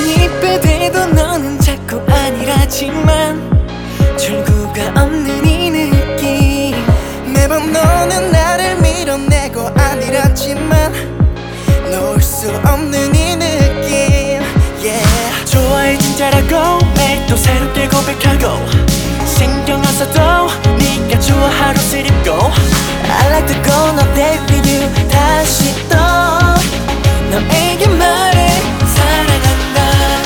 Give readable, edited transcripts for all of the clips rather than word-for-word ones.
이쁘대도 너는 자꾸 아니라지만 출구가 없는 이 느낌. 매번 너는 나를 밀어내고 아니라지만 놓을 수 없는 이 느낌. Yeah. 좋아해 진짜라고 매일 또 새롭게 고백하고 신경 안 써도 네가 좋아 하루 쓰립고 I like to go on a date with you. 다시 또 너에게 말해 사랑한다.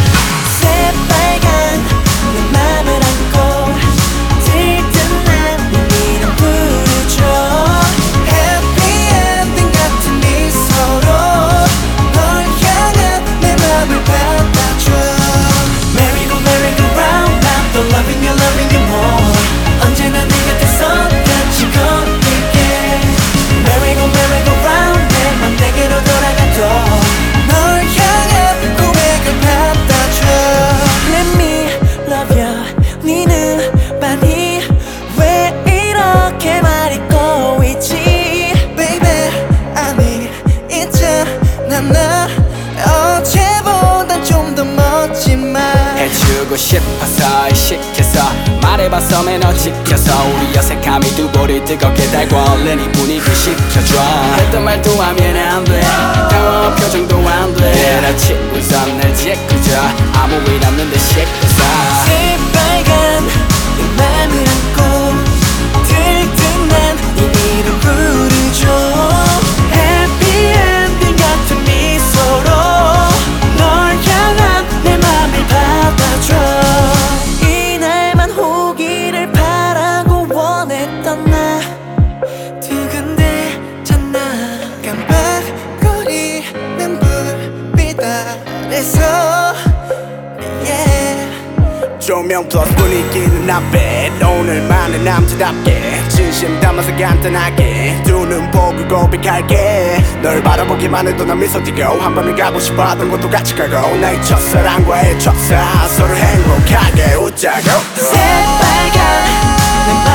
새빨간 내 맘을 안고 들뜬 난 네 이름 부르죠. Happy ending 같은 미소로 널 향한 내 맘을 받아줘. Merry go round I'm the loving you more. 언제나 네 곁에서 같이 걸을게. Merry go round 내 맘 내게로 돌아가도 널 향한 고백을 받아줘. Let me love you. 니는 많이 왜 이렇게 말 잊고 있지? Baby 아니 있잖아 나 어제보단 좀 더 멋진 말 해주고 싶어서 시켜서 말해봤어 매너 지켜서 우리 어색함이 두 볼이 뜨겁게 달고 얼른 이 분위기 식혀줘. 했던 말도 하면 안돼 당황한 표정도 안돼 나 치고선 날 짓고져 아무 일 없는 듯 씻고서 새빨간 내 맘을 안고 들뜬 난 네 이름 부르죠. Happy ending 같은 미소로 널 향한 내 맘을 받아줘. 이날만 오기를 바라고 원했던 나 두근대잖아. 깜빡거리는 불빛 아래서 yeah. 조명 플러스 분위기는 나빼 오늘만은 남자답게 진심 담아서 간단하게 두 눈 보고 고백할게. 널 바라보기만 해도 난 미소 띠고 한 번은 가고 싶어 하던 곳도 같이 가고 나의 첫사랑과의 첫사 서로 행복하게 웃자고. 새빨간 내